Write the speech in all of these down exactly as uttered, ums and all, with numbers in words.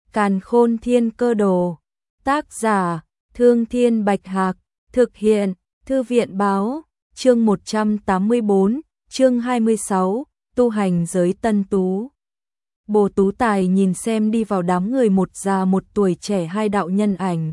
Càn Khôn Thiên Cơ Đồ. Tác giả: Thương Thiên Bạch Hạc. Thực hiện: Thư viện Báo. Chương một trăm tám mươi bốn, chương hai mươi sáu, tu hành giới tân tú. Bồ Tú Tài nhìn xem đi vào đám người một già một tuổi trẻ hai đạo nhân ảnh.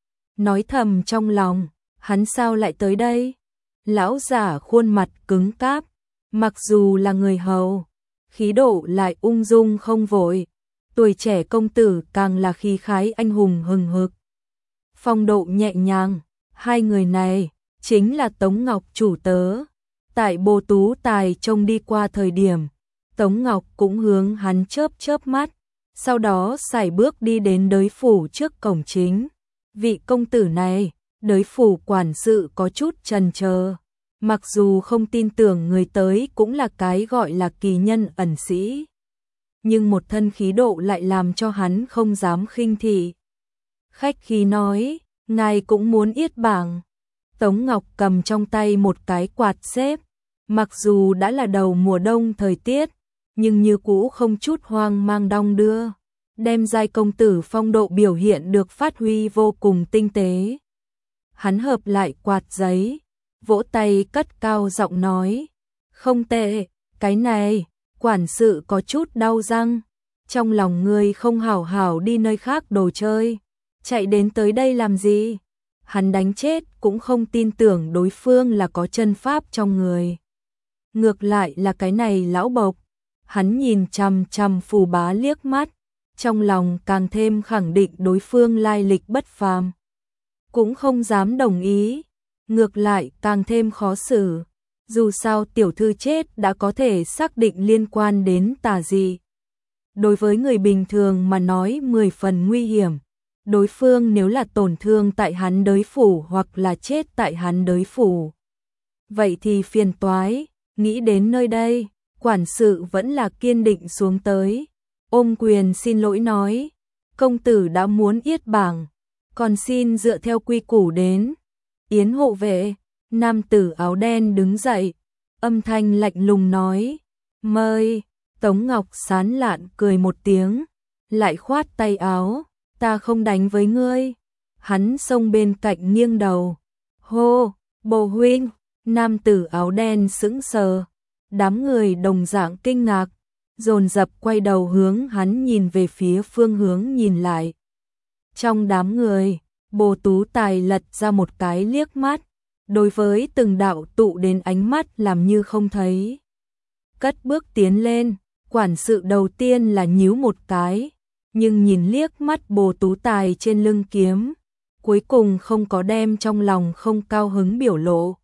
Nói thầm trong lòng, hắn sao lại tới đây? Lão giả khuôn mặt cứng cáp, mặc dù là người hầu, khí độ lại ung dung không vội. Tuổi trẻ công tử càng là khí khái anh hùng hừng hực, phong độ nhẹ nhàng. Hai người này chính là Tống Ngọc chủ tớ. Tại Bồ Tú Tài trông đi qua thời điểm, Tống Ngọc cũng hướng hắn chớp chớp mắt, sau đó sải bước đi đến đới phủ trước cổng chính. Vị công tử này, đới phủ quản sự có chút chần chờ, mặc dù không tin tưởng người tới cũng là cái gọi là kỳ nhân ẩn sĩ, nhưng một thân khí độ lại làm cho hắn không dám khinh thị. Khách khí nói, ngài cũng muốn yết bảng. Tống Ngọc cầm trong tay một cái quạt xếp, mặc dù đã là đầu mùa đông thời tiết, nhưng như cũ không chút hoang mang đong đưa, đem giai công tử phong độ biểu hiện được phát huy vô cùng tinh tế. Hắn hợp lại quạt giấy, vỗ tay cất cao giọng nói, không tệ, cái này, quản sự có chút đau răng, trong lòng ngươi không hảo hảo đi nơi khác đồ chơi, chạy đến tới đây làm gì? Hắn đánh chết cũng không tin tưởng đối phương là có chân pháp trong người. Ngược lại là cái này lão bộc, hắn nhìn chằm chằm Phù Bá liếc mắt, trong lòng càng thêm khẳng định đối phương lai lịch bất phàm. Cũng không dám đồng ý, ngược lại càng thêm khó xử. Dù sao tiểu thư chết đã có thể xác định liên quan đến tà dị. Đối với người bình thường mà nói mười phần nguy hiểm. Đối phương nếu là tổn thương tại hắn đới phủ hoặc là chết tại hắn đới phủ, vậy thì phiền toái. Nghĩ đến nơi đây, quản sự vẫn là kiên định xuống tới, ôm quyền xin lỗi nói, công tử đã muốn yết bảng, còn xin dựa theo quy củ đến. Yến hộ vệ, nam tử áo đen đứng dậy, âm thanh lạnh lùng nói, mời. Tống Ngọc sán lạn cười một tiếng, lại khoát tay áo, ta không đánh với ngươi. Hắn xông bên cạnh nghiêng đầu, hô, Bồ huynh. Nam tử áo đen sững sờ, đám người đồng dạng kinh ngạc, dồn dập quay đầu hướng hắn nhìn về phía phương hướng nhìn lại. Trong đám người, Bồ Tú Tài lật ra một cái liếc mắt, đối với từng đạo tụ đến ánh mắt làm như không thấy. Cất bước tiến lên, quản sự đầu tiên là nhíu một cái, nhưng nhìn liếc mắt Bồ Tú Tài trên lưng kiếm, cuối cùng không có đem trong lòng không cao hứng biểu lộ.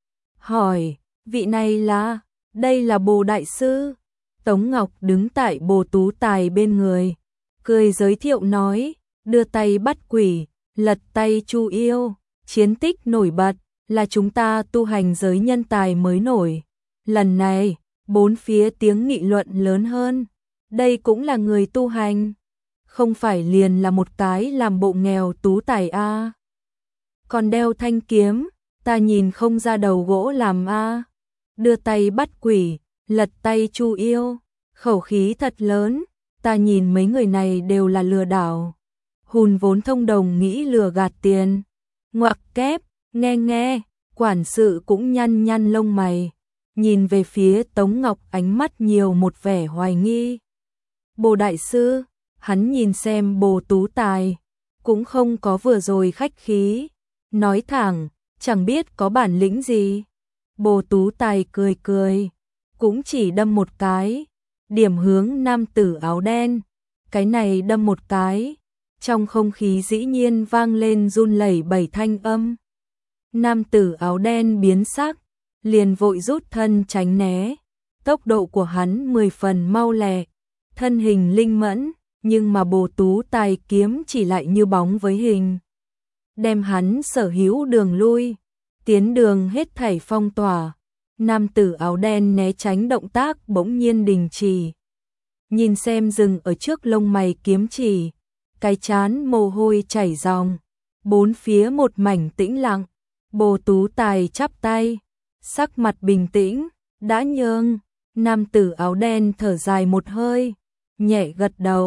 Hỏi, vị này là, đây là Bồ Đại Sư. Tống Ngọc đứng tại Bồ Tú Tài bên người, cười giới thiệu nói, đưa tay bắt quỷ, lật tay chu yêu, chiến tích nổi bật, là chúng ta tu hành giới nhân tài mới nổi. Lần này, bốn phía tiếng nghị luận lớn hơn, đây cũng là người tu hành, không phải liền là một cái làm bộ nghèo tú tài a. À. Còn đeo thanh kiếm, ta nhìn không ra đầu gỗ làm a. À. Đưa tay bắt quỷ, lật tay chu yêu, khẩu khí thật lớn, ta nhìn mấy người này đều là lừa đảo. Hùn vốn thông đồng nghĩ lừa gạt tiền. Ngoặc kép, nghe nghe, quản sự cũng nhăn nhăn lông mày, nhìn về phía Tống Ngọc ánh mắt nhiều một vẻ hoài nghi. Bồ Đại Sư, hắn nhìn xem Bồ Tú Tài, cũng không có vừa rồi khách khí, nói thẳng, chẳng biết có bản lĩnh gì. Bồ Tú Tài cười cười, cũng chỉ đâm một cái, điểm hướng nam tử áo đen, cái này đâm một cái, trong không khí dĩ nhiên vang lên run lẩy bẩy thanh âm. Nam tử áo đen biến sắc, liền vội rút thân tránh né, tốc độ của hắn mười phần mau lẹ, thân hình linh mẫn, nhưng mà Bồ Tú Tài kiếm chỉ lại như bóng với hình, đem hắn sở hữu đường lui, tiến đường hết thảy phong tỏa. Nam tử áo đen né tránh động tác bỗng nhiên đình chỉ, nhìn xem dừng ở trước lông mày kiếm chỉ, cái chán mồ hôi chảy ròng, bốn phía một mảnh tĩnh lặng. Bồ Tú Tài chắp tay, sắc mặt bình tĩnh, đã nhường. Nam tử áo đen thở dài một hơi, nhẹ gật đầu,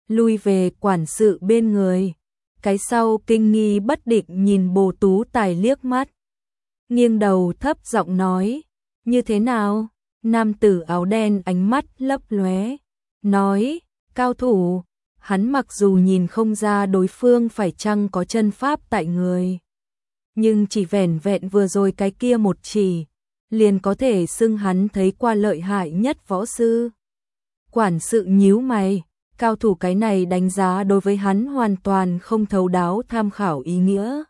lui về quản sự bên người. Cái sau kinh nghi bất định nhìn Bồ Tú Tài liếc mắt, nghiêng đầu thấp giọng nói, như thế nào? Nam tử áo đen ánh mắt lấp lóe, nói, cao thủ. Hắn mặc dù nhìn không ra đối phương phải chăng có chân pháp tại người, nhưng chỉ vẻn vẹn vừa rồi cái kia một chỉ, liền có thể xưng hắn thấy qua lợi hại nhất võ sư. Quản sự nhíu mày, cao thủ cái này đánh giá đối với hắn hoàn toàn không thấu đáo tham khảo ý nghĩa.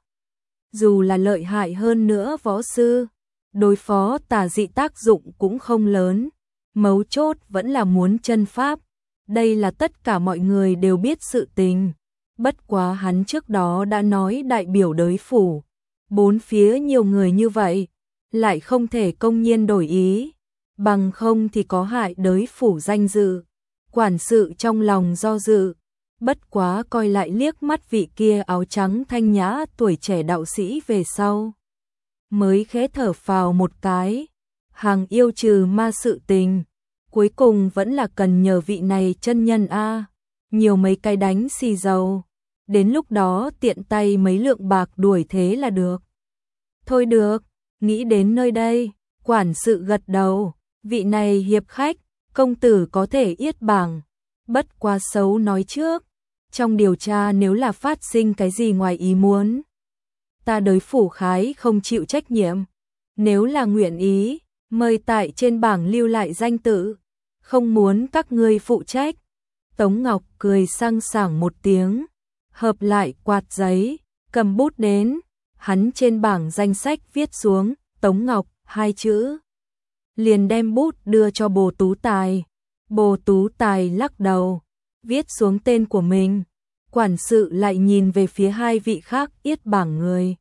Dù là lợi hại hơn nữa võ sư, đối phó tà dị tác dụng cũng không lớn, mấu chốt vẫn là muốn chân pháp. Đây là tất cả mọi người đều biết sự tình. Bất quá hắn trước đó đã nói đại biểu đới phủ, bốn phía nhiều người như vậy, lại không thể công nhiên đổi ý, bằng không thì có hại đới phủ danh dự. Quản sự trong lòng do dự, bất quá coi lại liếc mắt vị kia áo trắng thanh nhã tuổi trẻ đạo sĩ về sau, mới khẽ thở phào một cái. Hàng yêu trừ ma sự tình, cuối cùng vẫn là cần nhờ vị này chân nhân a, nhiều mấy cái đánh xì dầu, đến lúc đó tiện tay mấy lượng bạc đuổi thế là được. Thôi được, nghĩ đến nơi đây, quản sự gật đầu, vị này hiệp khách, công tử có thể yết bảng, bất quá xấu nói trước, trong điều tra nếu là phát sinh cái gì ngoài ý muốn, ta đới phủ khái không chịu trách nhiệm, nếu là nguyện ý, mời tại trên bảng lưu lại danh tự, không muốn các ngươi phụ trách. Tống Ngọc cười sang sảng một tiếng, hợp lại quạt giấy, cầm bút đến, hắn trên bảng danh sách viết xuống Tống Ngọc hai chữ, liền đem bút đưa cho Bồ Tú Tài. Bồ Tú Tài lắc đầu, viết xuống tên của mình. Quản sự lại nhìn về phía hai vị khác yết bảng người.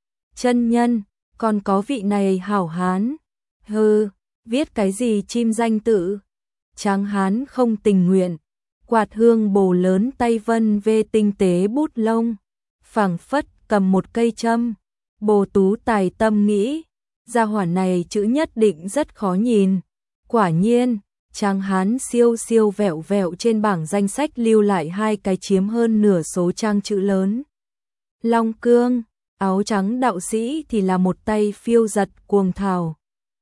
Chân nhân, còn có vị này hảo hán. Hừ, viết cái gì chim danh tự? Tráng hán không tình nguyện. Quạt hương bồ lớn tay vân vê tinh tế bút lông, phảng phất cầm một cây châm. Bồ Tú Tài tâm nghĩ, gia hỏa này chữ nhất định rất khó nhìn. Quả nhiên, tráng hán siêu siêu vẹo vẹo trên bảng danh sách lưu lại hai cái chiếm hơn nửa số trang chữ lớn. Long cương, áo trắng đạo sĩ thì là một tay phiêu giật cuồng thảo.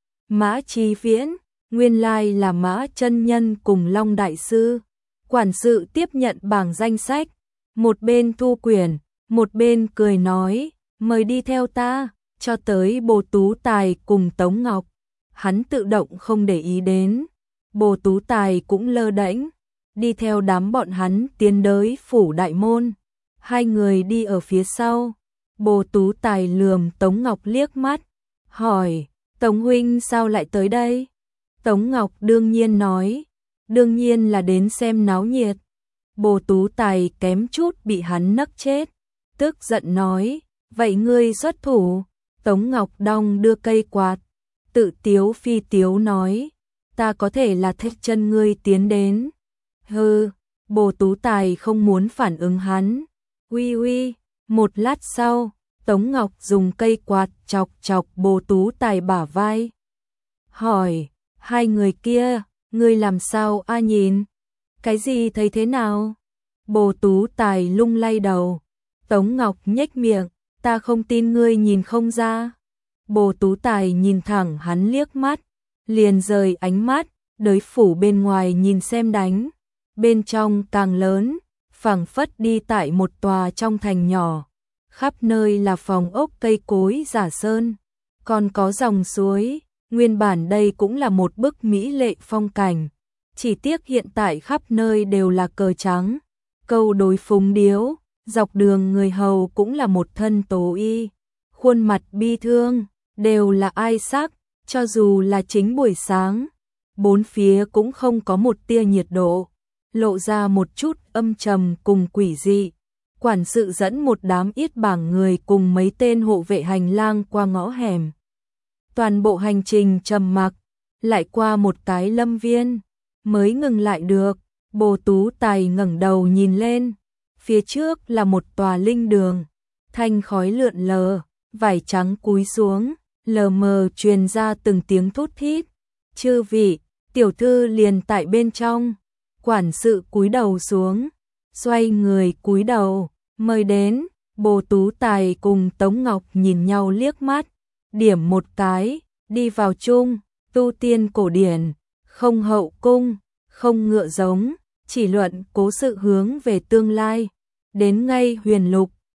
Mã Chi Viễn, nguyên lai là Mã chân nhân cùng Long đại sư. Quản sự tiếp nhận bảng danh sách, một bên thu quyển, một bên cười nói, mời đi theo ta, cho tới Bồ Tú Tài cùng Tống Ngọc. Hắn tự động không để ý đến, Bồ Tú Tài cũng lơ đễnh, đi theo đám bọn hắn tiến đới phủ đại môn. Hai người đi ở phía sau, Bồ Tú Tài lườm Tống Ngọc liếc mắt, hỏi, Tống huynh sao lại tới đây? Tống Ngọc đương nhiên nói, đương nhiên là đến xem náo nhiệt. Bồ Tú Tài kém chút bị hắn nấc chết, tức giận nói, vậy ngươi xuất thủ. Tống Ngọc đong đưa cây quạt, tự tiếu phi tiếu nói, ta có thể là thách chân ngươi tiến đến. Hừ, Bồ Tú Tài không muốn phản ứng hắn. Uy uy, một lát sau, Tống Ngọc dùng cây quạt chọc chọc Bồ Tú Tài bả vai. Hỏi, hai người kia, ngươi làm sao a nhìn? Cái gì thấy thế nào? Bồ Tú Tài lung lay đầu. Tống Ngọc nhếch miệng, ta không tin ngươi nhìn không ra. Bồ Tú Tài nhìn thẳng hắn liếc mắt, liền rời ánh mắt, đới phủ bên ngoài nhìn xem đánh. Bên trong càng lớn, phảng phất đi tại một tòa trong thành nhỏ. Khắp nơi là phòng ốc cây cối giả sơn, còn có dòng suối. Nguyên bản đây cũng là một bức mỹ lệ phong cảnh, chỉ tiếc hiện tại khắp nơi đều là cờ trắng, câu đối phúng điếu, dọc đường người hầu cũng là một thân tố y, khuôn mặt bi thương, đều là ai sắc, cho dù là chính buổi sáng, bốn phía cũng không có một tia nhiệt độ, lộ ra một chút âm trầm cùng quỷ dị. Quản sự dẫn một đám yết bảng người cùng mấy tên hộ vệ hành lang qua ngõ hẻm. Toàn bộ hành trình trầm mặc, lại qua một cái lâm viên, mới ngừng lại được. Bồ Tú Tài ngẩng đầu nhìn lên, phía trước là một tòa linh đường, thanh khói lượn lờ, vải trắng cúi xuống, lờ mờ truyền ra từng tiếng thút thít. Chư vị, tiểu thư liền tại bên trong. Quản sự cúi đầu xuống, xoay người cúi đầu, mời đến. Bồ Tú Tài cùng Tống Ngọc nhìn nhau liếc mắt, điểm một cái, đi vào chung. Tu tiên cổ điển, không hậu cung, không ngựa giống, chỉ luận cố sự hướng về tương lai. Đến ngay Huyền Lục,